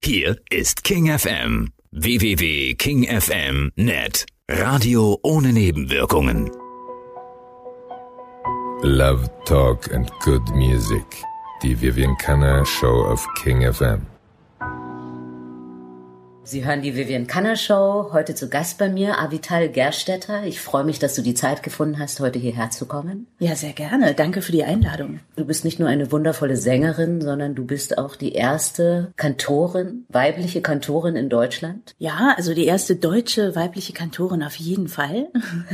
Hier ist King FM. www.kingfm.net. Radio ohne Nebenwirkungen. Love, Talk and Good Music. Die Vivian Canna Show auf King FM. Sie hören die Vivian Canna Show. Heute zu Gast bei mir Avital Gerstetter. Ich freue mich, dass du die Zeit gefunden hast, heute hierher zu kommen. Ja, sehr gerne. Danke für die Einladung. Du bist nicht nur eine wundervolle Sängerin, sondern du bist auch die erste Kantorin, weibliche Kantorin in Deutschland. Ja, also die erste deutsche weibliche Kantorin auf jeden Fall.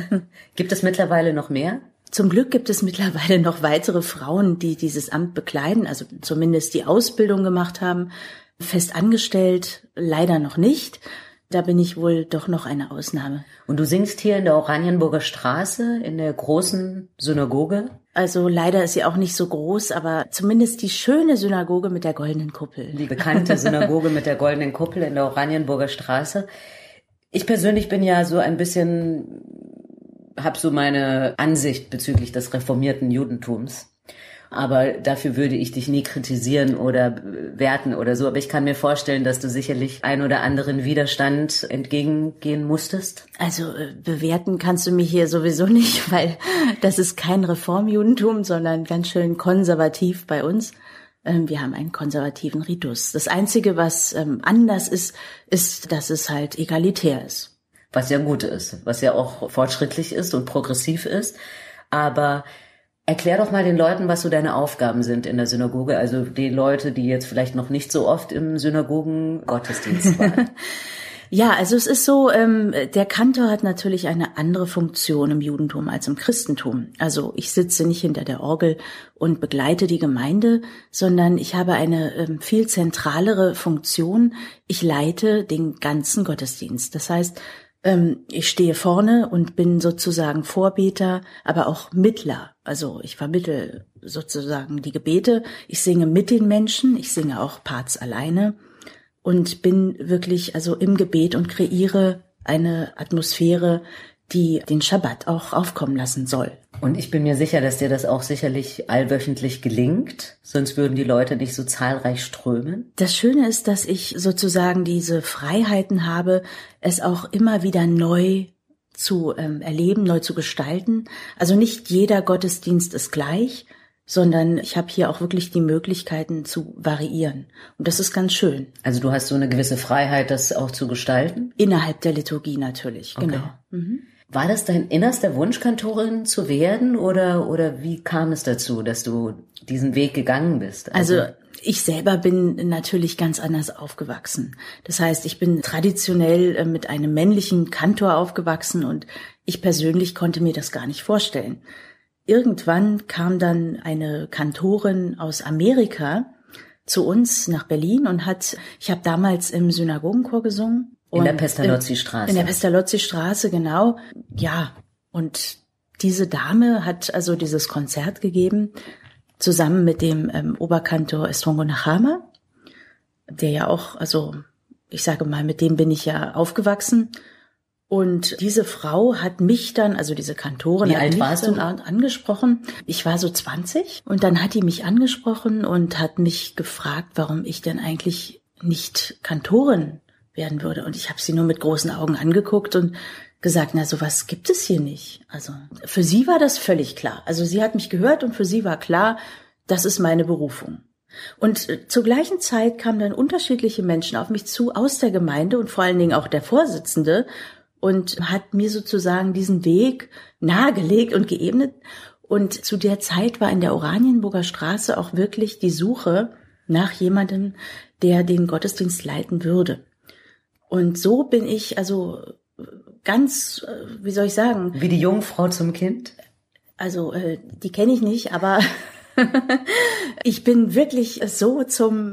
Gibt es mittlerweile noch mehr? Zum Glück gibt es mittlerweile noch weitere Frauen, die dieses Amt bekleiden, also zumindest die Ausbildung gemacht haben. Fest angestellt leider noch nicht. Da bin ich wohl doch noch eine Ausnahme. Und du singst hier in der Oranienburger Straße, in der großen Synagoge? Also leider ist sie auch nicht so groß, aber zumindest die schöne Synagoge mit der goldenen Kuppel. Die bekannte Synagoge mit der goldenen Kuppel in der Oranienburger Straße. Ich persönlich bin ja so ein bisschen, habe so meine Ansicht bezüglich des reformierten Judentums. Aber dafür würde ich dich nie kritisieren oder werten oder so. Aber ich kann mir vorstellen, dass du sicherlich ein oder anderen Widerstand entgegengehen musstest. Also bewerten kannst du mich hier sowieso nicht, weil das ist kein Reformjudentum, sondern ganz schön konservativ bei uns. Wir haben einen konservativen Ritus. Das Einzige, was anders ist, dass es halt egalitär ist. Was ja gut ist, was ja auch fortschrittlich ist und progressiv ist. Aber erklär doch mal den Leuten, was so deine Aufgaben sind in der Synagoge. Also die Leute, die jetzt vielleicht noch nicht so oft im Synagogen-Gottesdienst waren. Ja, also es ist so, der Kantor hat natürlich eine andere Funktion im Judentum als im Christentum. Also ich sitze nicht hinter der Orgel und begleite die Gemeinde, sondern ich habe eine viel zentralere Funktion. Ich leite den ganzen Gottesdienst. Das heißt, ich stehe vorne und bin sozusagen Vorbeter, aber auch Mittler. Also ich vermittle sozusagen die Gebete. Ich singe mit den Menschen, ich singe auch Parts alleine und bin wirklich also im Gebet und kreiere eine Atmosphäre, die den Schabbat auch aufkommen lassen soll. Und ich bin mir sicher, dass dir das auch sicherlich allwöchentlich gelingt, sonst würden die Leute nicht so zahlreich strömen. Das Schöne ist, dass ich sozusagen diese Freiheiten habe, es auch immer wieder neu zu erleben, neu zu gestalten. Also nicht jeder Gottesdienst ist gleich, sondern ich habe hier auch wirklich die Möglichkeiten zu variieren. Und das ist ganz schön. Also du hast so eine gewisse Freiheit, das auch zu gestalten? Innerhalb der Liturgie natürlich, okay. Genau. Mhm. War das dein innerster Wunsch, Kantorin zu werden oder wie kam es dazu, dass du diesen Weg gegangen bist? Also ich selber bin natürlich ganz anders aufgewachsen. Das heißt, ich bin traditionell mit einem männlichen Kantor aufgewachsen und ich persönlich konnte mir das gar nicht vorstellen. Irgendwann kam dann eine Kantorin aus Amerika zu uns nach Berlin und ich habe damals im Synagogenchor gesungen. In der Pestalozzi-Straße. In der Pestalozzi-Straße, genau. Ja, und diese Dame hat also dieses Konzert gegeben, zusammen mit dem Oberkantor Estrongo Nachama, der ja auch, also ich sage mal, mit dem bin ich ja aufgewachsen. Und diese Frau hat mich dann, also diese Kantorin, wie alt warst du? Angesprochen. Ich war so 20 und dann hat die mich angesprochen und hat mich gefragt, warum ich denn eigentlich nicht Kantorin werden würde. Und ich habe sie nur mit großen Augen angeguckt und gesagt, na, sowas gibt es hier nicht. Also für sie war das völlig klar. Also sie hat mich gehört und für sie war klar, das ist meine Berufung. Und zur gleichen Zeit kamen dann unterschiedliche Menschen auf mich zu aus der Gemeinde und vor allen Dingen auch der Vorsitzende und hat mir sozusagen diesen Weg nahegelegt und geebnet. Und zu der Zeit war in der Oranienburger Straße auch wirklich die Suche nach jemandem, der den Gottesdienst leiten würde. Und so bin ich also ganz, wie soll ich sagen? Wie die Jungfrau zum Kind? Also die kenne ich nicht, aber ich bin wirklich so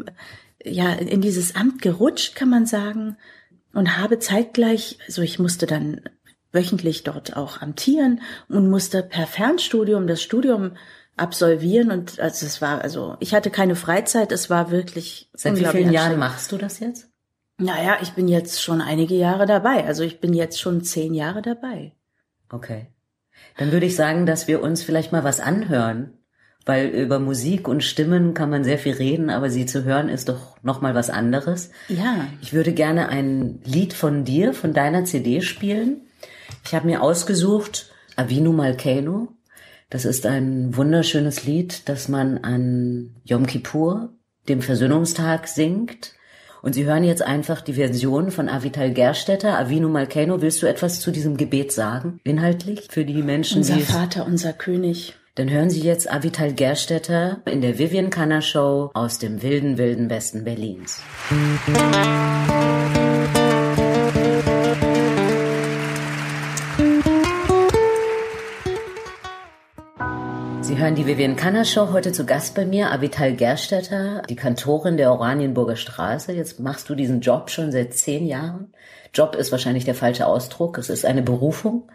in dieses Amt gerutscht, kann man sagen, und habe zeitgleich, also ich musste dann wöchentlich dort auch amtieren und musste per Fernstudium das Studium absolvieren und ich hatte keine Freizeit, es war wirklich Seit wie vielen Jahren machst du das jetzt? Naja, ich bin jetzt schon einige Jahre dabei. Also ich bin jetzt schon 10 Jahre dabei. Okay. Dann würde ich sagen, dass wir uns vielleicht mal was anhören weil über Musik und Stimmen kann man sehr viel reden, aber sie zu hören ist doch nochmal was anderes. Ja. Ich würde gerne ein Lied von dir, von deiner CD spielen. Ich habe mir ausgesucht Avinu Malkeinu. Das ist ein wunderschönes Lied, das man an Yom Kippur, dem Versöhnungstag, singt. Und Sie hören jetzt einfach die Version von Avital Gerstetter, Avinu Malkeinu. Willst du etwas zu diesem Gebet sagen, inhaltlich, für die Menschen, unser die Vater, unser König. Dann hören Sie jetzt Avital Gerstetter in der Vivian Kanner Show aus dem wilden, wilden Westen Berlins. Sie hören die Vivian Kanner Show, heute zu Gast bei mir, Avital Gerstetter, die Kantorin der Oranienburger Straße. Jetzt machst du diesen Job schon seit 10 Jahren. Job ist wahrscheinlich der falsche Ausdruck, es ist eine Berufung.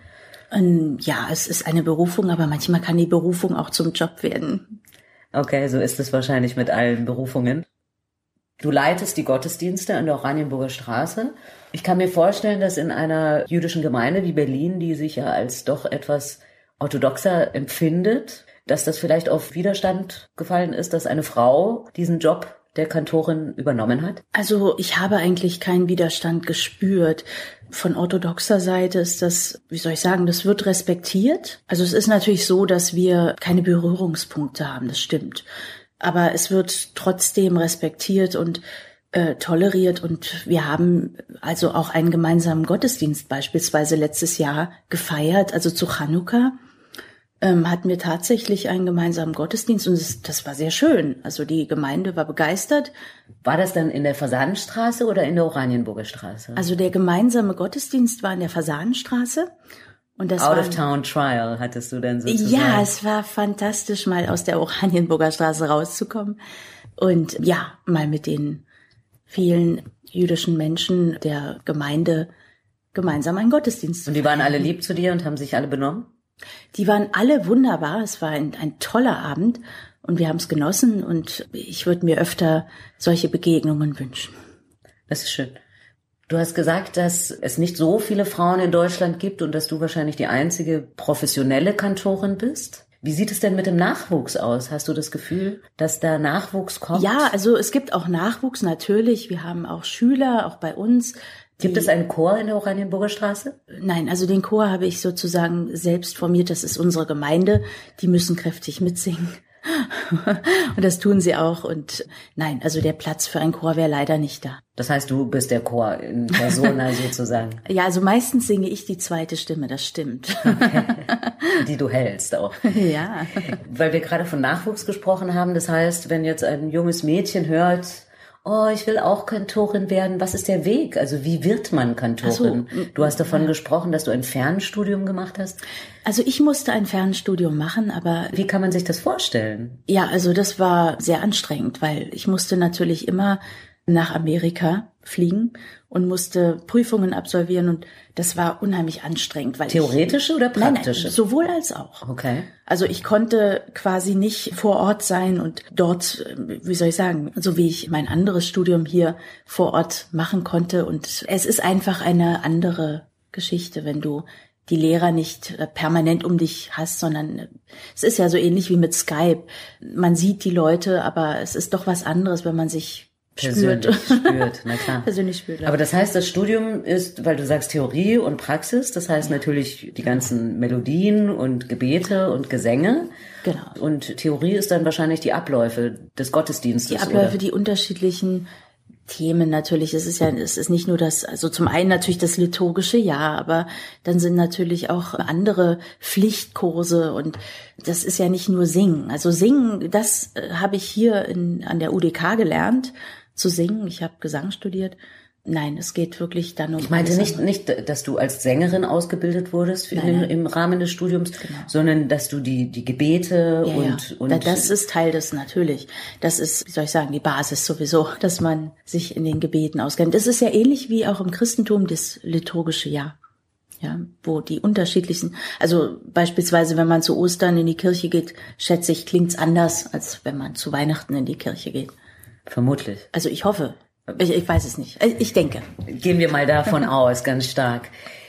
Ja, es ist eine Berufung, aber manchmal kann die Berufung auch zum Job werden. Okay, so ist es wahrscheinlich mit allen Berufungen. Du leitest die Gottesdienste an der Oranienburger Straße. Ich kann mir vorstellen, dass in einer jüdischen Gemeinde wie Berlin, die sich ja als doch etwas orthodoxer empfindet, dass das vielleicht auf Widerstand gefallen ist, dass eine Frau diesen Job der Kantorin übernommen hat? Also ich habe eigentlich keinen Widerstand gespürt. Von orthodoxer Seite ist das, wie soll ich sagen, das wird respektiert. Also es ist natürlich so, dass wir keine Berührungspunkte haben, das stimmt. Aber es wird trotzdem respektiert und toleriert und wir haben also auch einen gemeinsamen Gottesdienst beispielsweise letztes Jahr gefeiert, also zu Chanukka. Hatten wir tatsächlich einen gemeinsamen Gottesdienst und das war sehr schön. Also die Gemeinde war begeistert. War das dann in der Fasanenstraße oder in der Oranienburger Straße? Also der gemeinsame Gottesdienst war in der Fasanenstraße. Und das Out-of-Town-Trial hattest du dann sozusagen? Ja, es war fantastisch, mal aus der Oranienburger Straße rauszukommen und ja, mal mit den vielen jüdischen Menschen der Gemeinde gemeinsam einen Gottesdienst zu feiern. Und die waren alle lieb zu dir und haben sich alle benommen? Die waren alle wunderbar. Es war ein toller Abend und wir haben es genossen und ich würde mir öfter solche Begegnungen wünschen. Das ist schön. Du hast gesagt, dass es nicht so viele Frauen in Deutschland gibt und dass du wahrscheinlich die einzige professionelle Kantorin bist. Wie sieht es denn mit dem Nachwuchs aus? Hast du das Gefühl, dass da Nachwuchs kommt? Ja, also es gibt auch Nachwuchs natürlich. Wir haben auch Schüler, auch bei uns. Gibt es einen Chor in der Oranienburger Straße? Nein, also den Chor habe ich sozusagen selbst formiert. Das ist unsere Gemeinde. Die müssen kräftig mitsingen. Und das tun sie auch. Und nein, also der Platz für einen Chor wäre leider nicht da. Das heißt, du bist der Chor in Persona sozusagen? Ja, also meistens singe ich die zweite Stimme, das stimmt. Okay. Die du hältst auch. Ja. Weil wir gerade von Nachwuchs gesprochen haben, das heißt, wenn jetzt ein junges Mädchen hört, oh, ich will auch Kantorin werden. Was ist der Weg? Also wie wird man Kantorin? So, du hast davon gesprochen, dass du ein Fernstudium gemacht hast. Also ich musste ein Fernstudium machen, aber... Wie kann man sich das vorstellen? Ja, also das war sehr anstrengend, weil ich musste natürlich immer nach Amerika fliegen und musste Prüfungen absolvieren und das war unheimlich anstrengend. Weil Theoretische oder praktische? Nein, sowohl als auch. Okay. Also ich konnte quasi nicht vor Ort sein und dort, wie soll ich sagen, so wie ich mein anderes Studium hier vor Ort machen konnte. Und es ist einfach eine andere Geschichte, wenn du die Lehrer nicht permanent um dich hast, sondern es ist ja so ähnlich wie mit Skype. Man sieht die Leute, aber es ist doch was anderes, wenn man sich persönlich spürt, na klar. Persönlich spürt. Aber das heißt, das Studium ist, weil du sagst Theorie und Praxis, das heißt natürlich die ganzen Melodien und Gebete und Gesänge. Genau. Und Theorie ist dann wahrscheinlich die Abläufe des Gottesdienstes. Die Abläufe, oder? Die unterschiedlichen Themen natürlich. Es ist nicht nur das, also zum einen natürlich das liturgische, ja, aber dann sind natürlich auch andere Pflichtkurse und das ist ja nicht nur Singen. Also Singen, das habe ich hier an der UDK gelernt, zu singen. Ich habe Gesang studiert. Nein, es geht wirklich dann um... Ich meinte nicht, dass du als Sängerin ausgebildet wurdest im Rahmen des Studiums, genau, sondern dass du die Gebete und... Das ist Teil des natürlich. Das ist, wie soll ich sagen, die Basis sowieso, dass man sich in den Gebeten auskennt. Das ist ja ähnlich wie auch im Christentum das liturgische Jahr. Ja, wo die unterschiedlichsten, also beispielsweise, wenn man zu Ostern in die Kirche geht, schätze ich, klingt's anders, als wenn man zu Weihnachten in die Kirche geht. Vermutlich. Also ich hoffe. Ich weiß es nicht. Ich denke. Gehen wir mal davon aus, ganz stark.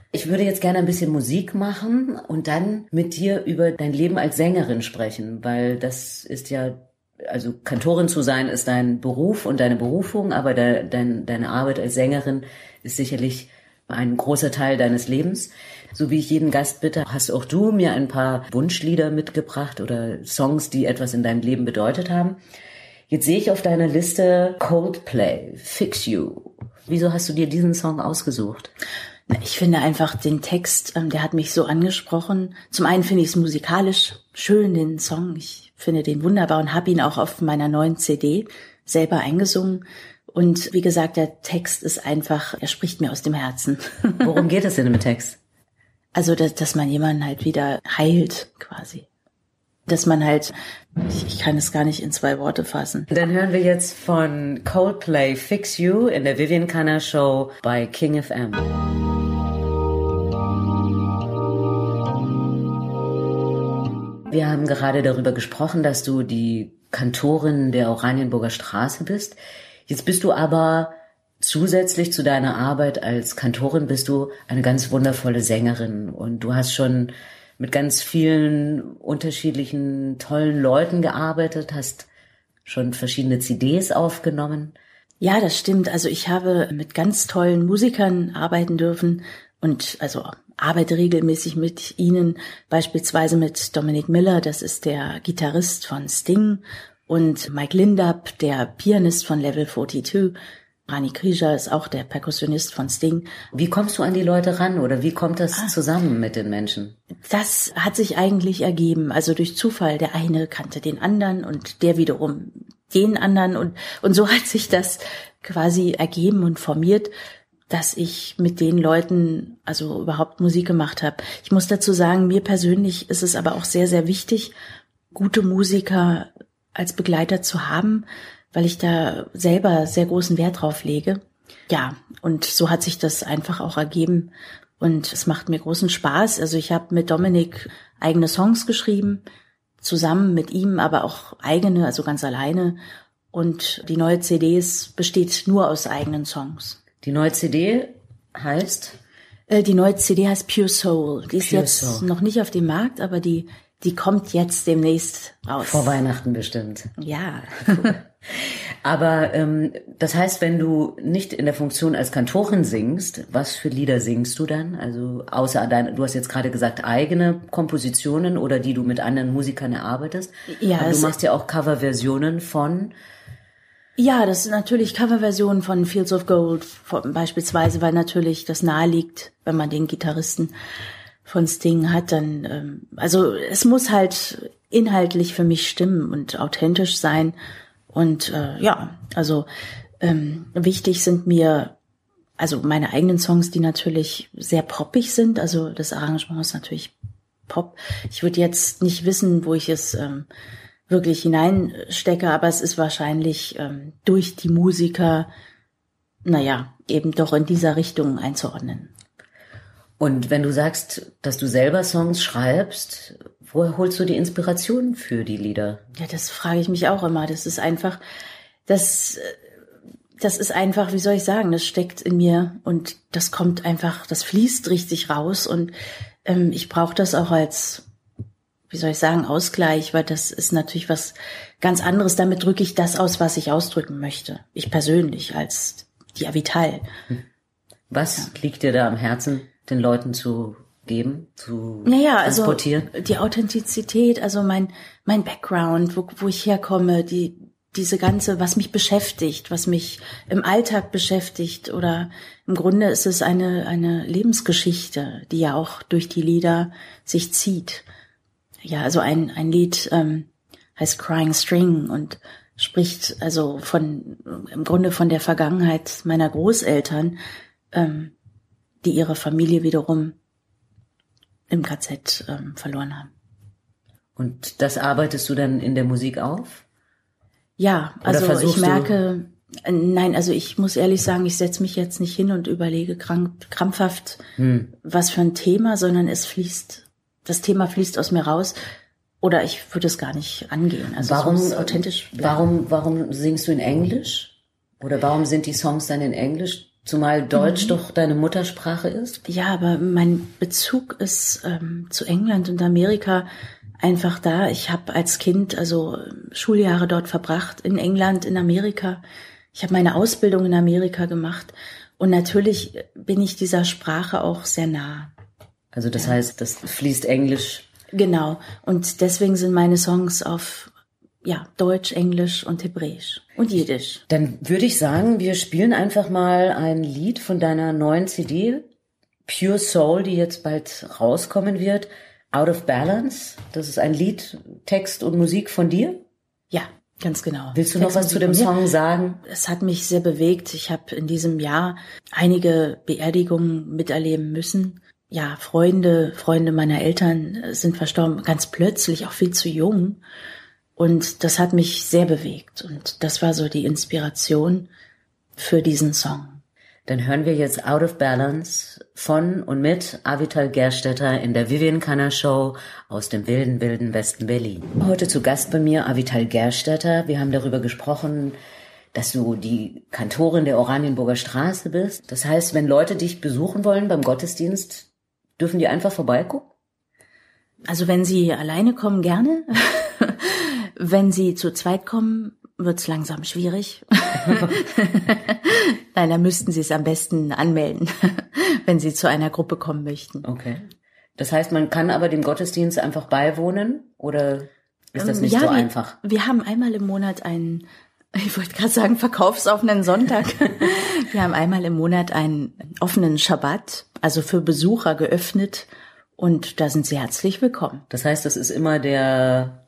Ich würde jetzt gerne ein bisschen Musik machen und dann mit dir über dein Leben als Sängerin sprechen, weil das ist ja, also Kantorin zu sein ist dein Beruf und deine Berufung, aber deine Arbeit als Sängerin ist sicherlich ein großer Teil deines Lebens. So wie ich jeden Gast bitte, hast auch du mir ein paar Wunschlieder mitgebracht oder Songs, die etwas in deinem Leben bedeutet haben. Jetzt sehe ich auf deiner Liste Coldplay, Fix You. Wieso hast du dir diesen Song ausgesucht? Ich finde einfach den Text, der hat mich so angesprochen. Zum einen finde ich es musikalisch schön, den Song. Ich finde den wunderbar und habe ihn auch auf meiner neuen CD selber eingesungen. Und wie gesagt, der Text ist einfach, er spricht mir aus dem Herzen. Worum geht es denn im Text? Also, dass man jemanden halt wieder heilt, quasi. Dass man halt, ich kann es gar nicht in 2 Worte fassen. Dann hören wir jetzt von Coldplay Fix You in der Vivian Canna Show bei King FM. Wir haben gerade darüber gesprochen, dass du die Kantorin der Oranienburger Straße bist. Jetzt bist du aber zusätzlich zu deiner Arbeit als Kantorin bist du eine ganz wundervolle Sängerin und du hast schon mit ganz vielen unterschiedlichen tollen Leuten gearbeitet, hast schon verschiedene CDs aufgenommen. Ja, das stimmt. Also ich habe mit ganz tollen Musikern arbeiten dürfen und also arbeite regelmäßig mit ihnen, beispielsweise mit Dominic Miller, das ist der Gitarrist von Sting, und Mike Lindab, der Pianist von Level 42. Rani Krieger ist auch der Perkussionist von Sting. Wie kommst du an die Leute ran oder wie kommt das zusammen mit den Menschen? Das hat sich eigentlich ergeben, also durch Zufall. Der eine kannte den anderen und der wiederum den anderen und so hat sich das quasi ergeben und formiert, dass ich mit den Leuten also überhaupt Musik gemacht habe. Ich muss dazu sagen, mir persönlich ist es aber auch sehr, sehr wichtig, gute Musiker als Begleiter zu haben, weil ich da selber sehr großen Wert drauf lege. Ja, und so hat sich das einfach auch ergeben und es macht mir großen Spaß. Also ich habe mit Dominik eigene Songs geschrieben, zusammen mit ihm, aber auch eigene, also ganz alleine. Und die neue CD besteht nur aus eigenen Songs. Die neue CD heißt? Die neue CD heißt Pure Soul. Die ist Pure jetzt Soul. noch nicht auf dem Markt, aber die kommt jetzt demnächst raus. Vor Weihnachten bestimmt. Ja. Cool. Aber das heißt, wenn du nicht in der Funktion als Kantorin singst, was für Lieder singst du dann? Also außer du hast jetzt gerade gesagt, eigene Kompositionen oder die du mit anderen Musikern erarbeitest. Ja, aber du machst ja auch Coverversionen von... Ja, das sind natürlich Coverversionen von Fields of Gold beispielsweise, weil natürlich das naheliegt, wenn man den Gitarristen von Sting hat, dann, also es muss halt inhaltlich für mich stimmen und authentisch sein und ja, also wichtig sind mir also meine eigenen Songs, die natürlich sehr poppig sind, also das Arrangement ist natürlich Pop. Ich würde jetzt nicht wissen, wo ich es wirklich hineinstecke, aber es ist wahrscheinlich durch die Musiker, naja, eben doch in dieser Richtung einzuordnen. Und wenn du sagst, dass du selber Songs schreibst, woher holst du die Inspiration für die Lieder? Ja, das frage ich mich auch immer. Das ist einfach, das ist einfach, wie soll ich sagen, das steckt in mir und das kommt einfach, das fließt richtig raus und ich brauche das auch als, wie soll ich sagen, Ausgleich, weil das ist natürlich was ganz anderes. Damit drücke ich das aus, was ich ausdrücken möchte. Ich persönlich als die Avital. Was liegt dir da am Herzen, den Leuten zu geben, zu transportieren? Also die Authentizität, also mein Background, wo ich herkomme, diese ganze, was mich beschäftigt, was mich im Alltag beschäftigt oder im Grunde ist es eine Lebensgeschichte, die ja auch durch die Lieder sich zieht. Ja, also ein Lied heißt Crying String und spricht also im Grunde von der Vergangenheit meiner Großeltern, die ihre Familie wiederum im KZ verloren haben. Und das arbeitest du dann in der Musik auf? Ja, also ich merke, nein, also ich muss ehrlich sagen, ich setze mich jetzt nicht hin und überlege krampfhaft, was für ein Thema, sondern das Thema fließt aus mir raus oder ich würde es gar nicht angehen. Also warum es muss authentisch bleiben. Warum singst du in Englisch? Oder warum sind die Songs dann in Englisch? Zumal Deutsch doch deine Muttersprache ist? Ja, aber mein Bezug ist zu England und Amerika einfach da. Ich habe als Kind also Schuljahre dort verbracht, in England, in Amerika. Ich habe meine Ausbildung in Amerika gemacht. Und natürlich bin ich dieser Sprache auch sehr nah. Also das heißt, das fließt Englisch. Genau. Und deswegen sind meine Songs auf Deutsch, Englisch und Hebräisch und Jiddisch. Dann würde ich sagen, wir spielen einfach mal ein Lied von deiner neuen CD, Pure Soul, die jetzt bald rauskommen wird. Out of Balance. Das ist ein Lied, Text und Musik von dir? Ja, ganz genau. Willst du noch was zu dem Song sagen? Es hat mich sehr bewegt. Ich habe in diesem Jahr einige Beerdigungen miterleben müssen. Ja, Freunde meiner Eltern sind verstorben, ganz plötzlich, auch viel zu jung. Und das hat mich sehr bewegt. Und das war so die Inspiration für diesen Song. Dann hören wir jetzt Out of Balance von und mit Avital Gerstetter in der Vivian Canner Show aus dem wilden, wilden Westen Berlin. Heute zu Gast bei mir Avital Gerstetter. Wir haben darüber gesprochen, dass du die Kantorin der Oranienburger Straße bist. Das heißt, wenn Leute dich besuchen wollen beim Gottesdienst, dürfen die einfach vorbeigucken? Also wenn sie alleine kommen, gerne. Wenn sie zu zweit kommen, wird's langsam schwierig. Nein, dann müssten sie es am besten anmelden, wenn sie zu einer Gruppe kommen möchten. Okay. Das heißt, man kann aber dem Gottesdienst einfach beiwohnen oder ist das nicht so einfach? Wir haben einmal im Monat ich wollte gerade sagen, verkaufsoffenen Sonntag. Wir haben einmal im Monat einen offenen Schabbat, also für Besucher geöffnet und da sind sie herzlich willkommen. Das heißt, das ist immer der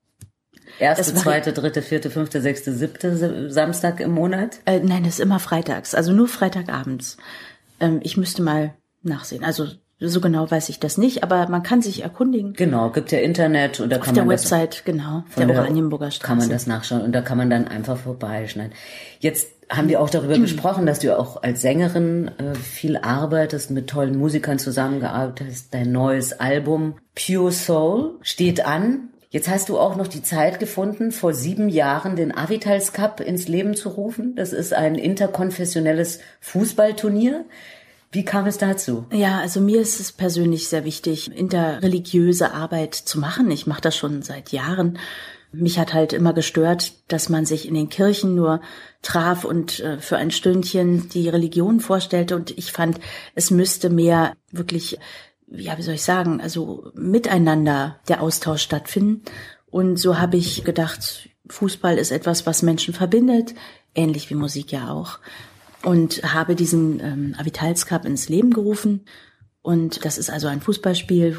1., 2., 3., 4., 5., 6., 7. Samstag im Monat? Nein, das ist immer freitags, also nur Freitagabends. Ich müsste mal nachsehen, also so genau weiß ich das nicht, aber man kann sich erkundigen. Genau, gibt ja Internet und da kann man auf der Website, genau, der Oranienburger Straße. Kann man das nachschauen und da kann man dann einfach vorbeischneiden. Jetzt haben wir auch darüber gesprochen, dass du auch als Sängerin viel arbeitest, mit tollen Musikern zusammengearbeitet hast. Dein neues Album Pure Soul steht an. Jetzt hast du auch noch die Zeit gefunden, vor 7 Jahren den Avitals Cup ins Leben zu rufen. Das ist ein interkonfessionelles Fußballturnier. Wie kam es dazu? Ja, also mir ist es persönlich sehr wichtig, interreligiöse Arbeit zu machen. Ich mache das schon seit Jahren. Mich hat halt immer gestört, dass man sich in den Kirchen nur traf und für ein Stündchen die Religion vorstellte. Und ich fand, es müsste mehr wirklich, wie soll ich sagen, also miteinander der Austausch stattfinden. Und so habe ich gedacht, Fußball ist etwas, was Menschen verbindet, ähnlich wie Musik ja auch. Und habe diesen Avitals Cup ins Leben gerufen. Und das ist also ein Fußballspiel,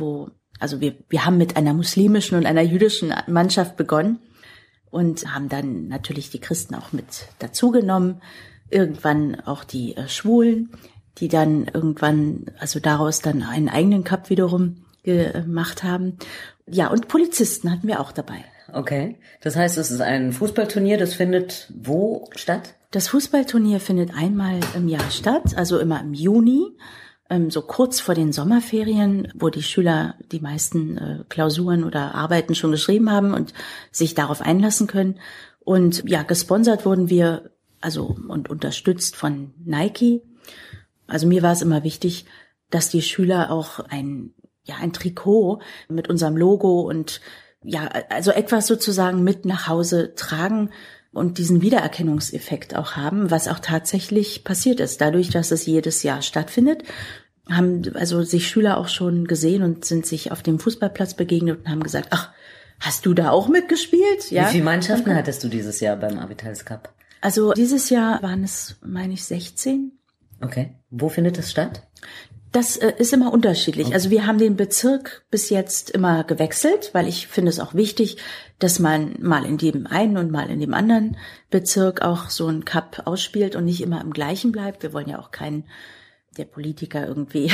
wir haben mit einer muslimischen und einer jüdischen Mannschaft begonnen und haben dann natürlich die Christen auch mit dazugenommen. Irgendwann auch die Schwulen, die dann irgendwann, also daraus dann einen eigenen Cup wiederum gemacht haben. Ja, und Polizisten hatten wir auch dabei. Okay, das heißt, es ist ein Fußballturnier, das findet wo statt? Das Fußballturnier findet einmal im Jahr statt, also immer im Juni, so kurz vor den Sommerferien, wo die Schüler die meisten Klausuren oder Arbeiten schon geschrieben haben und sich darauf einlassen können. Und ja, gesponsert wurden wir, also und unterstützt von Nike. Also mir war es immer wichtig, dass die Schüler auch ein Trikot mit unserem Logo und also etwas sozusagen mit nach Hause tragen und diesen Wiedererkennungseffekt auch haben, was auch tatsächlich passiert ist. Dadurch, dass es jedes Jahr stattfindet, haben also sich Schüler auch schon gesehen und sind sich auf dem Fußballplatz begegnet und haben gesagt, ach, hast du da auch mitgespielt? Ja. Wie viele Mannschaften hattest du dieses Jahr beim Avitals Cup? Also dieses Jahr waren es, meine ich, 16. Okay. Wo findet das statt? Das ist immer unterschiedlich. Also wir haben den Bezirk bis jetzt immer gewechselt, weil ich finde es auch wichtig, dass man mal in dem einen und mal in dem anderen Bezirk auch so einen Cup ausspielt und nicht immer im gleichen bleibt. Wir wollen ja auch keinen der Politiker irgendwie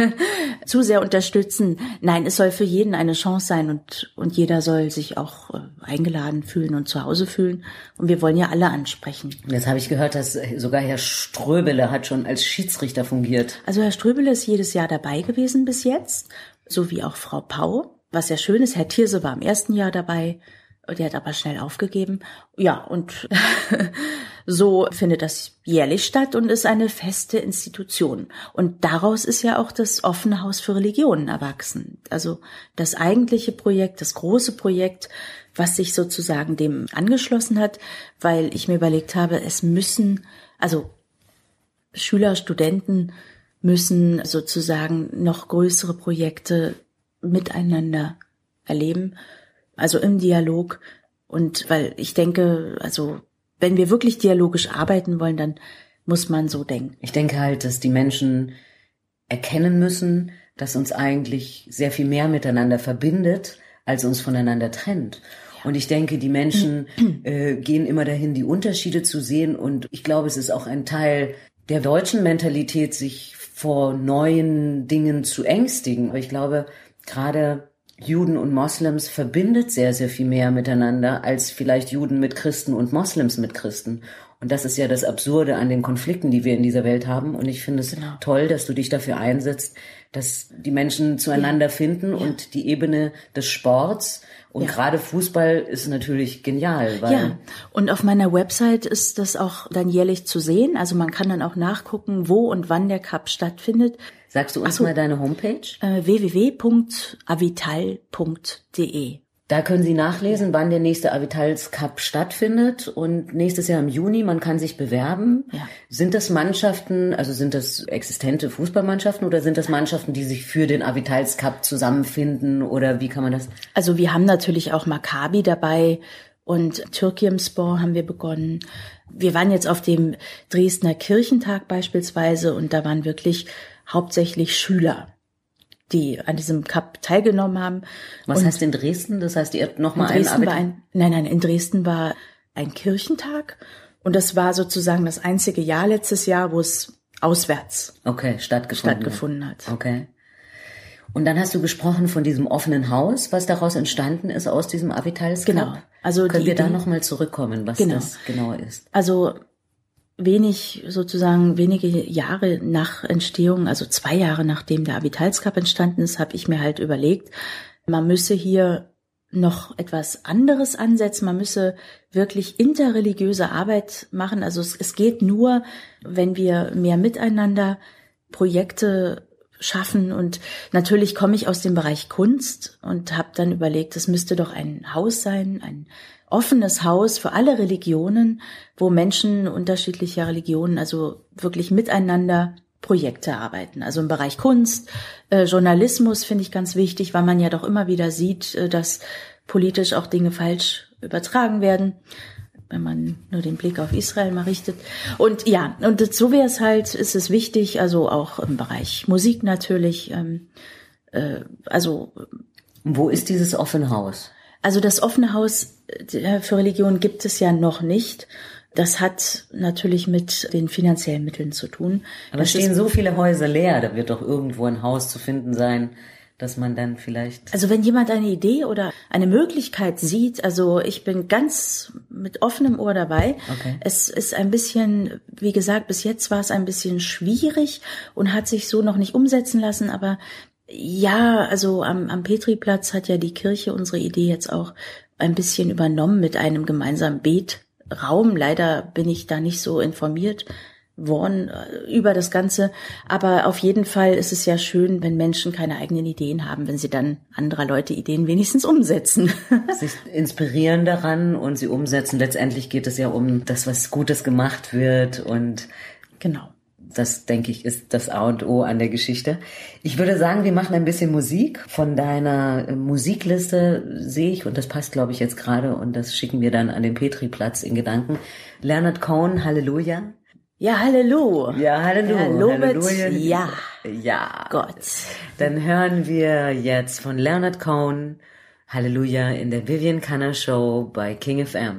zu sehr unterstützen. Nein, es soll für jeden eine Chance sein und jeder soll sich auch eingeladen fühlen und zu Hause fühlen. Und wir wollen ja alle ansprechen. Jetzt habe ich gehört, dass sogar Herr Ströbele hat schon als Schiedsrichter fungiert. Also Herr Ströbele ist jedes Jahr dabei gewesen bis jetzt, so wie auch Frau Pau. Was ja schön ist, Herr Thierse war im ersten Jahr dabei. Der hat aber schnell aufgegeben. Ja, und So findet das jährlich statt und ist eine feste Institution. Und daraus ist ja auch das offene Haus für Religionen erwachsen. Also das eigentliche Projekt, das große Projekt, was sich sozusagen dem angeschlossen hat, weil ich mir überlegt habe, es müssen, also Schüler, Studenten müssen sozusagen noch größere Projekte miteinander erleben, also im Dialog. Und weil ich denke, also wenn wir wirklich dialogisch arbeiten wollen, dann muss man so denken. Ich denke halt, dass die Menschen erkennen müssen, dass uns eigentlich sehr viel mehr miteinander verbindet, als uns voneinander trennt. Und ich denke, die Menschen gehen immer dahin, die Unterschiede zu sehen. Und ich glaube, es ist auch ein Teil der deutschen Mentalität, sich vor neuen Dingen zu ängstigen. Aber ich glaube, gerade Juden und Moslems verbindet sehr, sehr viel mehr miteinander als vielleicht Juden mit Christen und Moslems mit Christen. Und das ist ja das Absurde an den Konflikten, die wir in dieser Welt haben. Und ich finde es toll, dass du dich dafür einsetzt, dass die Menschen zueinander finden und die Ebene des Sports. Und gerade Fußball ist natürlich genial. Weil und auf meiner Website ist das auch dann jährlich zu sehen. Also man kann dann auch nachgucken, wo und wann der Cup stattfindet. Sagst du uns mal deine Homepage? www.avital.de. Da können Sie nachlesen, wann der nächste Avitals Cup stattfindet. Und nächstes Jahr im Juni, man kann sich bewerben. Ja. Sind das Mannschaften, also sind das existente Fußballmannschaften oder sind das Mannschaften, die sich für den Avitals Cup zusammenfinden? Oder wie kann man das? Also wir haben natürlich auch Maccabi dabei und Türkimspor haben wir begonnen. Wir waren jetzt auf dem Dresdner Kirchentag beispielsweise und da waren wirklich hauptsächlich Schüler, die an diesem Cup teilgenommen haben. Was heißt in Dresden? Das heißt, ihr habt nochmal einen Nein, in Dresden war ein Kirchentag und das war sozusagen das einzige Jahr letztes Jahr, wo es auswärts stattgefunden hat. Okay. Und dann hast du gesprochen von diesem offenen Haus, was daraus entstanden ist aus diesem Avitals Cup. Genau. Also können wir da nochmal zurückkommen, was das genau ist? Also wenige Jahre nach Entstehung, also 2 Jahre nachdem der Avitals Cup entstanden ist, habe ich mir halt überlegt, man müsse hier noch etwas anderes ansetzen, man müsse wirklich interreligiöse Arbeit machen. Also es geht nur, wenn wir mehr miteinander Projekte schaffen. Und natürlich komme ich aus dem Bereich Kunst und habe dann überlegt, es müsste doch ein Haus sein, ein offenes Haus für alle Religionen, wo Menschen unterschiedlicher Religionen also wirklich miteinander Projekte arbeiten. Also im Bereich Kunst, Journalismus finde ich ganz wichtig, weil man ja doch immer wieder sieht, dass politisch auch Dinge falsch übertragen werden, wenn man nur den Blick auf Israel mal richtet. Und ja, und so wäre es halt, ist es wichtig, also auch im Bereich Musik natürlich. Wo ist dieses offene Haus? Also das offene Haus für Religion gibt es ja noch nicht. Das hat natürlich mit den finanziellen Mitteln zu tun. Aber es stehen so viele Häuser leer, da wird doch irgendwo ein Haus zu finden sein, dass man dann vielleicht... Also wenn jemand eine Idee oder eine Möglichkeit sieht, also ich bin ganz mit offenem Ohr dabei. Okay. Es ist ein bisschen, wie gesagt, bis jetzt war es ein bisschen schwierig und hat sich so noch nicht umsetzen lassen, aber ja, also am Petriplatz hat ja die Kirche unsere Idee jetzt auch ein bisschen übernommen mit einem gemeinsamen Betraum. Leider bin ich da nicht so informiert worden über das Ganze. Aber auf jeden Fall ist es ja schön, wenn Menschen keine eigenen Ideen haben, wenn sie dann anderer Leute Ideen wenigstens umsetzen. Sich inspirieren daran und sie umsetzen. Letztendlich geht es ja um das, was Gutes gemacht wird und genau. Das, denke ich, ist das A und O an der Geschichte. Ich würde sagen, wir machen ein bisschen Musik. Von deiner Musikliste sehe ich, und das passt, glaube ich, jetzt gerade, und das schicken wir dann an den Petriplatz in Gedanken. Leonard Cohen, Halleluja. Ja, Halleluja. Ja, Halleluja. Halleluja. Ja. Ja. Gott. Dann hören wir jetzt von Leonard Cohen Halleluja in der Vivian Canner Show bei King FM.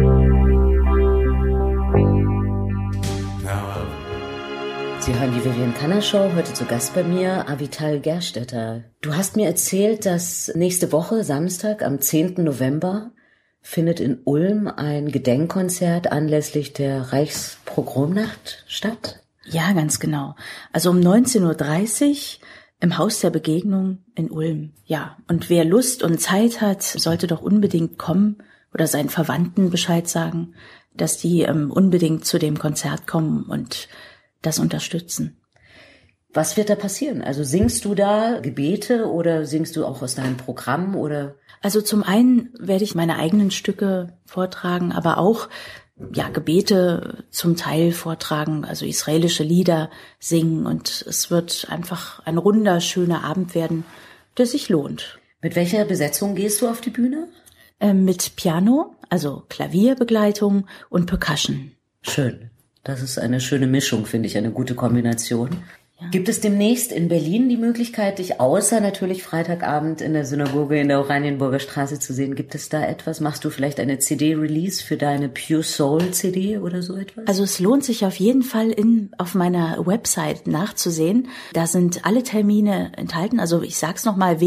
Sie hören die Vivian Canner Show, heute zu Gast bei mir, Avital Gerstetter. Du hast mir erzählt, dass nächste Woche, Samstag, am 10. November, findet in Ulm ein Gedenkkonzert anlässlich der Reichspogromnacht statt? Ja, ganz genau. Also um 19.30 Uhr im Haus der Begegnung in Ulm. Ja, und wer Lust und Zeit hat, sollte doch unbedingt kommen oder seinen Verwandten Bescheid sagen, dass die unbedingt zu dem Konzert kommen und das unterstützen. Was wird da passieren? Also singst du da Gebete oder singst du auch aus deinem Programm oder? Also zum einen werde ich meine eigenen Stücke vortragen, aber auch Gebete zum Teil vortragen, also israelische Lieder singen, und es wird einfach ein runder, schöner Abend werden, der sich lohnt. Mit welcher Besetzung gehst du auf die Bühne? Mit Piano, also Klavierbegleitung und Percussion. Schön. Das ist eine schöne Mischung, finde ich, eine gute Kombination. Ja. Gibt es demnächst in Berlin die Möglichkeit, dich außer natürlich Freitagabend in der Synagoge in der Oranienburger Straße zu sehen? Gibt es da etwas? Machst du vielleicht eine CD-Release für deine Pure Soul CD oder so etwas? Also es lohnt sich auf jeden Fall auf meiner Website nachzusehen. Da sind alle Termine enthalten. Also ich sag's nochmal,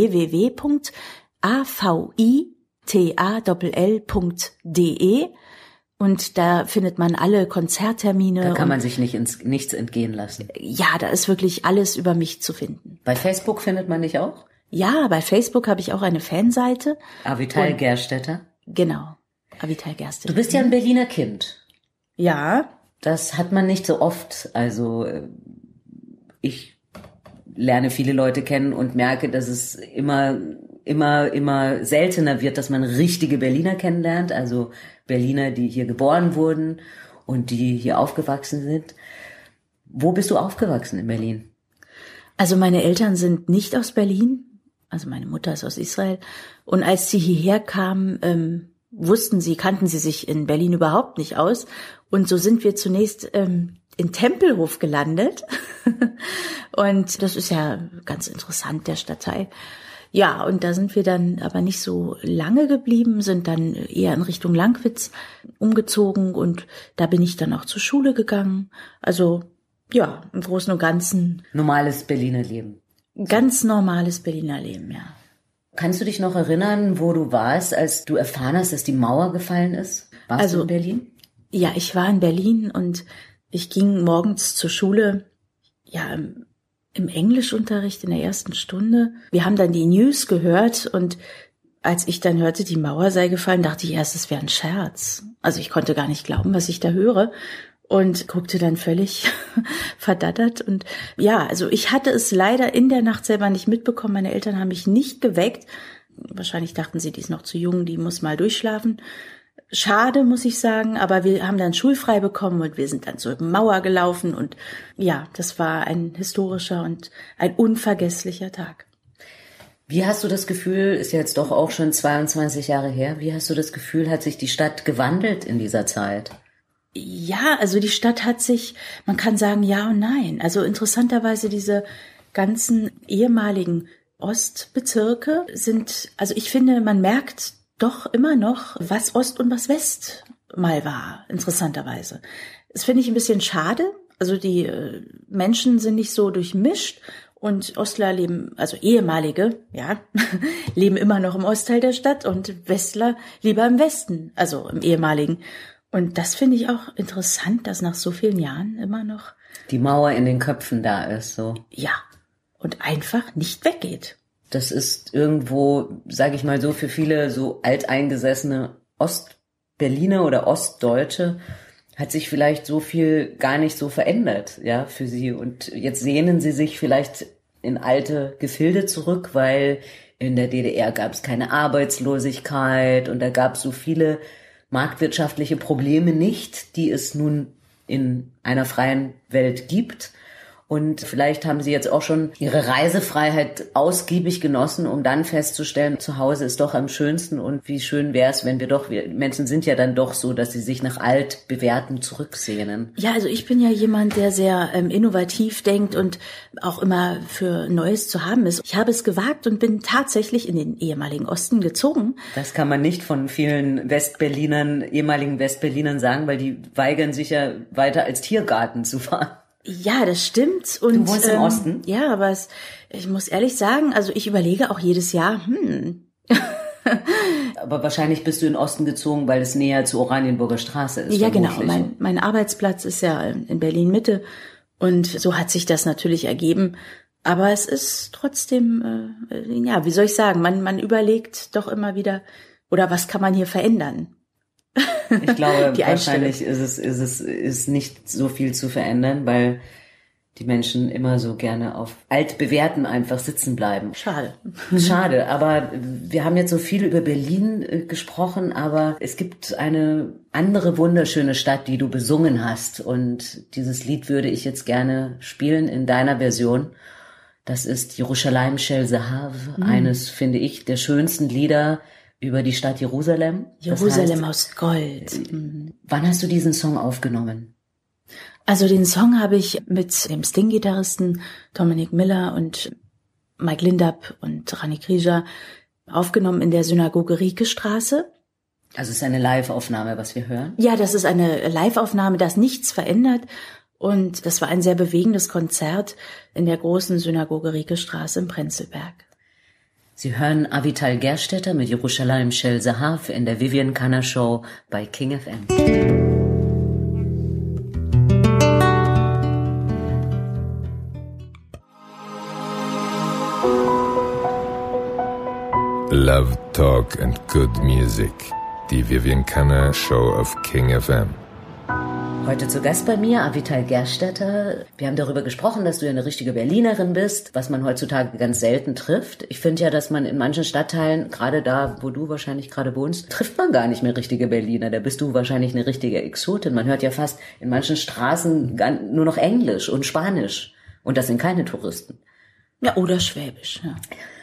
www.avitall.de. Und da findet man alle Konzerttermine. Da kann man sich nichts entgehen lassen. Ja, da ist wirklich alles über mich zu finden. Bei Facebook findet man dich auch? Ja, bei Facebook habe ich auch eine Fanseite. Avital Gerstetter? Genau, Avital Gerstetter. Du bist ja ein Berliner Kind. Ja. Das hat man nicht so oft. Also ich lerne viele Leute kennen und merke, dass es immer seltener wird, dass man richtige Berliner kennenlernt, also Berliner, die hier geboren wurden und die hier aufgewachsen sind. Wo bist du aufgewachsen in Berlin? Also meine Eltern sind nicht aus Berlin, also meine Mutter ist aus Israel, und als sie hierher kamen, kannten sie sich in Berlin überhaupt nicht aus, und so sind wir zunächst in Tempelhof gelandet und das ist ja ganz interessant, der Stadtteil. Ja, und da sind wir dann aber nicht so lange geblieben, sind dann eher in Richtung Langwitz umgezogen, und da bin ich dann auch zur Schule gegangen. Also ja, im Großen und Ganzen. Normales Berliner Leben. Ganz normales Berliner Leben, ja. Kannst du dich noch erinnern, wo du warst, als du erfahren hast, dass die Mauer gefallen ist? Warst du in Berlin? Ja, ich war in Berlin und ich ging morgens zur Schule, im Englischunterricht in der ersten Stunde. Wir haben dann die News gehört, und als ich dann hörte, die Mauer sei gefallen, dachte ich erst, es wäre ein Scherz. Also ich konnte gar nicht glauben, was ich da höre, und guckte dann völlig verdattert. Und ja, also ich hatte es leider in der Nacht selber nicht mitbekommen. Meine Eltern haben mich nicht geweckt. Wahrscheinlich dachten sie, die ist noch zu jung, die muss mal durchschlafen. Schade, muss ich sagen, aber wir haben dann schulfrei bekommen und wir sind dann zur Mauer gelaufen, und ja, das war ein historischer und ein unvergesslicher Tag. Wie hast du das Gefühl, ist jetzt doch auch schon 22 Jahre her, wie hast du das Gefühl, hat sich die Stadt gewandelt in dieser Zeit? Ja, also die Stadt hat sich, man kann sagen ja und nein. Also interessanterweise diese ganzen ehemaligen Ostbezirke sind, also ich finde, man merkt doch immer noch, was Ost und was West mal war, interessanterweise. Das finde ich ein bisschen schade. Also die Menschen sind nicht so durchmischt, und Ostler leben, also ehemalige, leben immer noch im Ostteil der Stadt, und Westler lieber im Westen, also im ehemaligen. Und das finde ich auch interessant, dass nach so vielen Jahren immer noch die Mauer in den Köpfen da ist, so. Ja, und einfach nicht weggeht. Das ist irgendwo, sage ich mal so, für viele so alteingesessene Ostberliner oder Ostdeutsche hat sich vielleicht so viel gar nicht so verändert, ja, für sie. Und jetzt sehnen sie sich vielleicht in alte Gefilde zurück, weil in der DDR gab es keine Arbeitslosigkeit und da gab es so viele marktwirtschaftliche Probleme nicht, die es nun in einer freien Welt gibt. Und vielleicht haben sie jetzt auch schon ihre Reisefreiheit ausgiebig genossen, um dann festzustellen, zu Hause ist doch am schönsten, und wie schön wäre es, wenn wir Menschen sind ja dann doch so, dass sie sich nach altbewährtem zurücksehnen. Ja, also ich bin ja jemand, der sehr innovativ denkt und auch immer für Neues zu haben ist. Ich habe es gewagt und bin tatsächlich in den ehemaligen Osten gezogen. Das kann man nicht von vielen ehemaligen Westberlinern sagen, weil die weigern sich ja weiter als Tiergarten zu fahren. Ja, das stimmt. Und, du wohnst im Osten? Ja, aber ich muss ehrlich sagen, also ich überlege auch jedes Jahr, Aber wahrscheinlich bist du in den Osten gezogen, weil es näher zur Oranienburger Straße ist. Ja, genau. Mein Arbeitsplatz ist ja in Berlin-Mitte, und so hat sich das natürlich ergeben. Aber es ist trotzdem, wie soll ich sagen, man überlegt doch immer wieder, Oder was kann man hier verändern? Ich glaube, wahrscheinlich ist nicht so viel zu verändern, weil die Menschen immer so gerne auf Altbewährtem einfach sitzen bleiben. Schade, aber wir haben jetzt so viel über Berlin gesprochen, aber es gibt eine andere wunderschöne Stadt, die du besungen hast. Und dieses Lied würde ich jetzt gerne spielen in deiner Version. Das ist Yerushalayim Shel Zahav, eines, finde ich, der schönsten Lieder über die Stadt Jerusalem. Jerusalem aus Gold. Wann hast du diesen Song aufgenommen? Also den Song habe ich mit dem Sting-Gitarristen Dominic Miller und Mike Lindab und Rani Krija aufgenommen in der Synagoge Riekestraße. Also es ist eine Live-Aufnahme, was wir hören? Ja, das ist eine Live-Aufnahme, das nichts verändert. Und das war ein sehr bewegendes Konzert in der großen Synagoge Riekestraße in Prenzlberg. Sie hören Avital Gerstetter mit Yerushalayim Shel Zahav in der Vivian Kanner Show bei King FM. Love, Talk and Good Music. Die Vivian Kanner Show auf King FM. Heute zu Gast bei mir Avital Gerstetter. Wir haben darüber gesprochen, dass du ja eine richtige Berlinerin bist, was man heutzutage ganz selten trifft. Ich finde ja, dass man in manchen Stadtteilen, gerade da, wo du wahrscheinlich gerade wohnst, trifft man gar nicht mehr richtige Berliner. Da bist du wahrscheinlich eine richtige Exotin. Man hört ja fast in manchen Straßen nur noch Englisch und Spanisch. Und das sind keine Touristen. Ja, oder Schwäbisch, ja.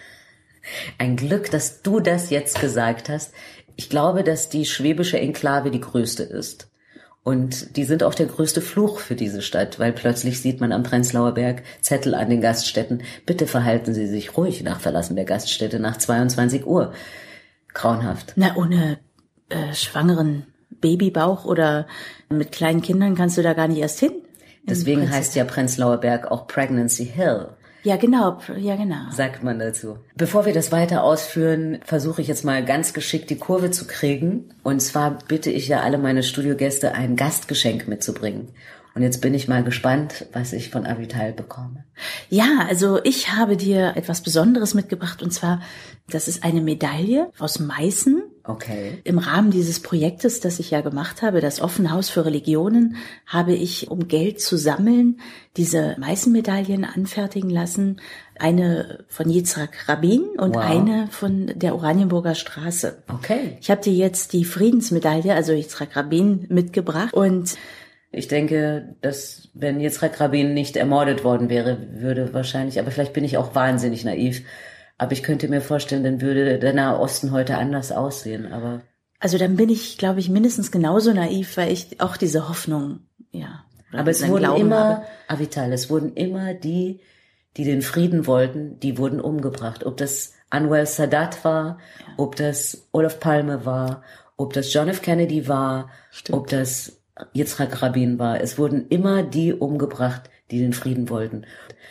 Ein Glück, dass du das jetzt gesagt hast. Ich glaube, dass die schwäbische Enklave die größte ist. Und die sind auch der größte Fluch für diese Stadt, weil plötzlich sieht man am Prenzlauer Berg Zettel an den Gaststätten. Bitte verhalten Sie sich ruhig nach Verlassen der Gaststätte nach 22 Uhr. Grauenhaft. Na, ohne schwangeren Babybauch oder mit kleinen Kindern kannst du da gar nicht erst hin. Deswegen heißt ja Prenzlauer Berg auch Pregnancy Hill. Ja, genau. Sagt man dazu. Bevor wir das weiter ausführen, versuche ich jetzt mal ganz geschickt die Kurve zu kriegen. Und zwar bitte ich ja alle meine Studiogäste, ein Gastgeschenk mitzubringen. Und jetzt bin ich mal gespannt, was ich von Avital bekomme. Ja, also ich habe dir etwas Besonderes mitgebracht. Und zwar, das ist eine Medaille aus Meißen. Okay. Im Rahmen dieses Projektes, das ich ja gemacht habe, das Offene Haus für Religionen, habe ich, um Geld zu sammeln, diese Meißen-Medaillen anfertigen lassen. Eine von Yitzhak Rabin und eine von der Oranienburger Straße. Okay. Ich habe dir jetzt die Friedensmedaille, also Yitzhak Rabin, mitgebracht. Und ich denke, dass wenn Yitzhak Rabin nicht ermordet worden wäre, würde wahrscheinlich, aber vielleicht bin ich auch wahnsinnig naiv, aber ich könnte mir vorstellen, dann würde der Nahe Osten heute anders aussehen, aber. Also dann bin ich, glaube ich, mindestens genauso naiv, weil ich auch diese Hoffnung, ja. Aber es wurden immer, Avital, es wurden immer die den Frieden wollten, die wurden umgebracht. Ob das Anwar Sadat war, ob das Olof Palme war, ob das John F. Kennedy war, ob das Yitzhak Rabin war. Es wurden immer die umgebracht, die den Frieden wollten.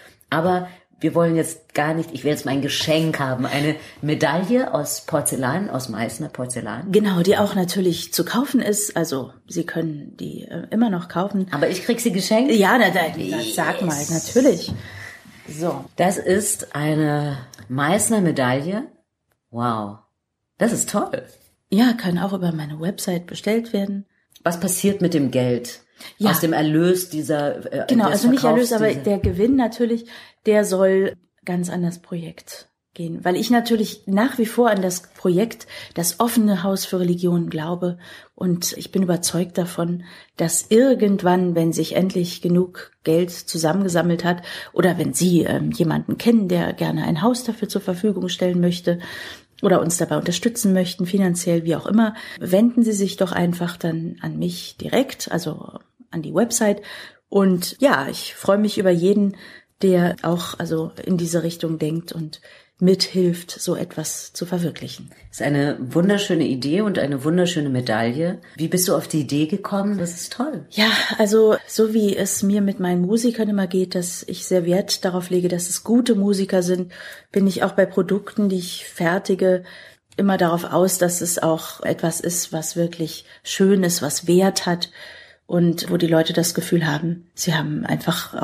Aber wir wollen jetzt gar nicht, ich will jetzt mein Geschenk haben, eine Medaille aus Porzellan, aus Meißner Porzellan. Genau, die auch natürlich zu kaufen ist, also Sie können die immer noch kaufen. Aber ich krieg sie geschenkt? Ja, sag mal, natürlich. So, das ist eine Meißner Medaille. Wow, das ist toll. Ja, kann auch über meine Website bestellt werden. Was passiert mit dem Geld? Ja. Aus dem Erlös dieser genau, also nicht Erlös, aber der Gewinn natürlich, der soll ganz an das Projekt gehen. Weil ich natürlich nach wie vor an das Projekt, das Offene Haus für Religionen glaube. Und ich bin überzeugt davon, dass irgendwann, wenn sich endlich genug Geld zusammengesammelt hat oder wenn Sie jemanden kennen, der gerne ein Haus dafür zur Verfügung stellen möchte, oder uns dabei unterstützen möchten, finanziell, wie auch immer, wenden Sie sich doch einfach dann an mich direkt, also an die Website. Und ja, ich freue mich über jeden, der auch also in diese Richtung denkt und mithilft, so etwas zu verwirklichen. Das ist eine wunderschöne Idee und eine wunderschöne Medaille. Wie bist du auf die Idee gekommen? Das ist toll. Ja, also so wie es mir mit meinen Musikern immer geht, dass ich sehr Wert darauf lege, dass es gute Musiker sind, bin ich auch bei Produkten, die ich fertige, immer darauf aus, dass es auch etwas ist, was wirklich schön ist, was Wert hat und wo die Leute das Gefühl haben, sie haben einfach auch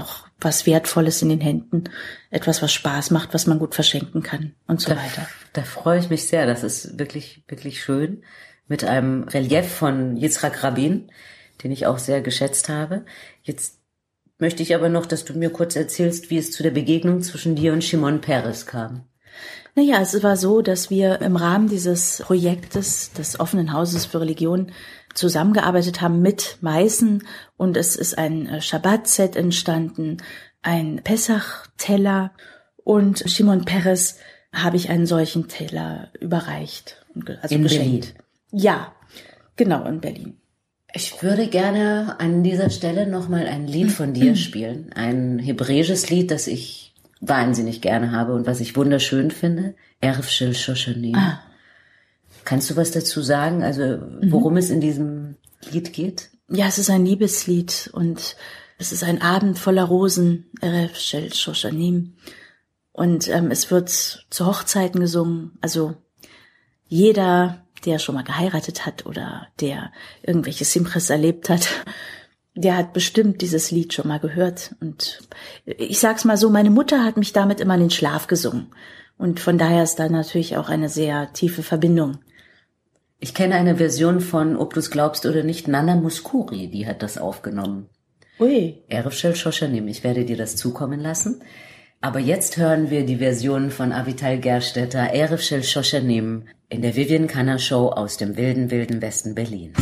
was Wertvolles in den Händen, etwas, was Spaß macht, was man gut verschenken kann und so weiter. Da freue ich mich sehr. Das ist wirklich, wirklich schön. Mit einem Relief von Yitzhak Rabin, den ich auch sehr geschätzt habe. Jetzt möchte ich aber noch, dass du mir kurz erzählst, wie es zu der Begegnung zwischen dir und Shimon Peres kam. Naja, es war so, dass wir im Rahmen dieses Projektes des offenen Hauses für Religion zusammengearbeitet haben mit Meißen und es ist ein Shabbat-Set entstanden, ein Pessach-Teller und Shimon Peres habe ich einen solchen Teller überreicht. Also in geschenkt. Berlin? Ja, genau, in Berlin. Ich würde gerne an dieser Stelle nochmal ein Lied von dir spielen. Ein hebräisches Lied, das ich wahnsinnig gerne habe und was ich wunderschön finde. Erev Shel Shoshanim. Kannst du was dazu sagen, also worum es in diesem Lied geht? Ja, es ist ein Liebeslied und es ist ein Abend voller Rosen, Erev Shel Shoshanim. Und es wird zu Hochzeiten gesungen. Also jeder, der schon mal geheiratet hat oder der irgendwelche Simchas erlebt hat, der hat bestimmt dieses Lied schon mal gehört. Und ich sag's mal so, meine Mutter hat mich damit immer in den Schlaf gesungen. Und von daher ist da natürlich auch eine sehr tiefe Verbindung. Ich kenne eine Version von, ob du es glaubst oder nicht, Nana Mouskouri, die hat das aufgenommen. Ui. Erev Shel Shoshanim, ich werde dir das zukommen lassen. Aber jetzt hören wir die Version von Avital Gerstetter, Erev Shel Shoshanim, in der Vivian Kanner Show aus dem wilden, wilden Westen Berlins.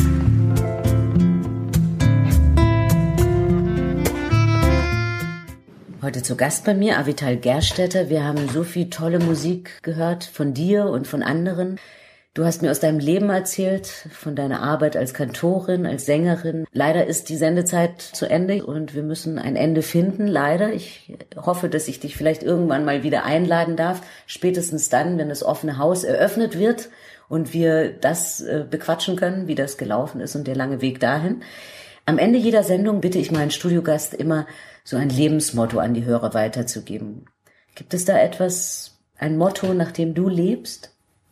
Heute zu Gast bei mir Avital Gerstetter. Wir haben so viel tolle Musik gehört von dir und von anderen. Du hast mir aus deinem Leben erzählt, von deiner Arbeit als Kantorin, als Sängerin. Leider ist die Sendezeit zu Ende und wir müssen ein Ende finden, leider. Ich hoffe, dass ich dich vielleicht irgendwann mal wieder einladen darf, spätestens dann, wenn das offene Haus eröffnet wird und wir das bequatschen können, wie das gelaufen ist und der lange Weg dahin. Am Ende jeder Sendung bitte ich meinen Studiogast immer, so ein Lebensmotto an die Hörer weiterzugeben. Gibt es da etwas, ein Motto, nach dem du lebst?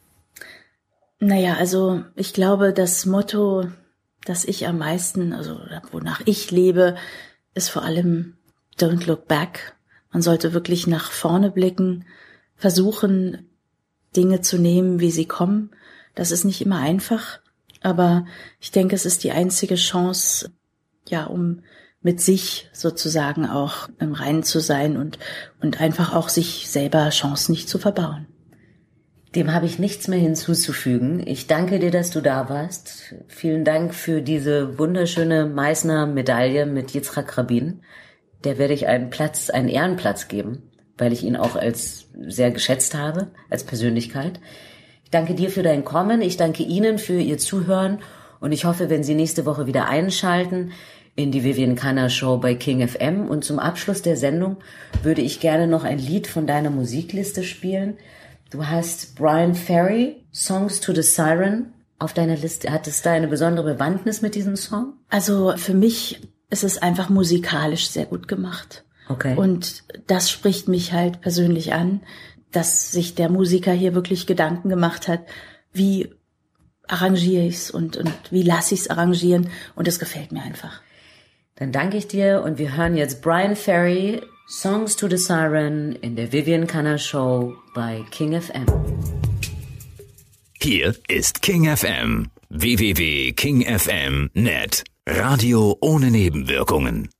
Naja, also ich glaube, das Motto, das ich am meisten, also wonach ich lebe, ist vor allem Don't look back. Man sollte wirklich nach vorne blicken, versuchen, Dinge zu nehmen, wie sie kommen. Das ist nicht immer einfach, aber ich denke, es ist die einzige Chance, ja, um mit sich sozusagen auch im Reinen zu sein und einfach auch sich selber Chancen nicht zu verbauen. Dem habe ich nichts mehr hinzuzufügen. Ich danke dir, dass du da warst. Vielen Dank für diese wunderschöne Meißner Medaille mit Yitzhak Rabin. Der werde ich einen Ehrenplatz geben, weil ich ihn auch als sehr geschätzt habe, als Persönlichkeit. Ich danke dir für dein Kommen. Ich danke Ihnen für Ihr Zuhören. Und ich hoffe, wenn Sie nächste Woche wieder einschalten in die Vivian Kanner Show bei King FM. Und zum Abschluss der Sendung würde ich gerne noch ein Lied von deiner Musikliste spielen. Du hast Brian Ferry, Songs to the Siren, auf deiner Liste. Hat es da eine besondere Bewandtnis mit diesem Song? Also für mich ist es einfach musikalisch sehr gut gemacht. Okay. Und das spricht mich halt persönlich an, dass sich der Musiker hier wirklich Gedanken gemacht hat, wie arrangiere ich es und wie lasse ich es arrangieren. Und es gefällt mir einfach. Dann danke ich dir und wir hören jetzt Brian Ferry, Songs to the Siren in der Vivian Kanner Show bei King FM. Hier ist King FM. www.kingfm.net. Radio ohne Nebenwirkungen.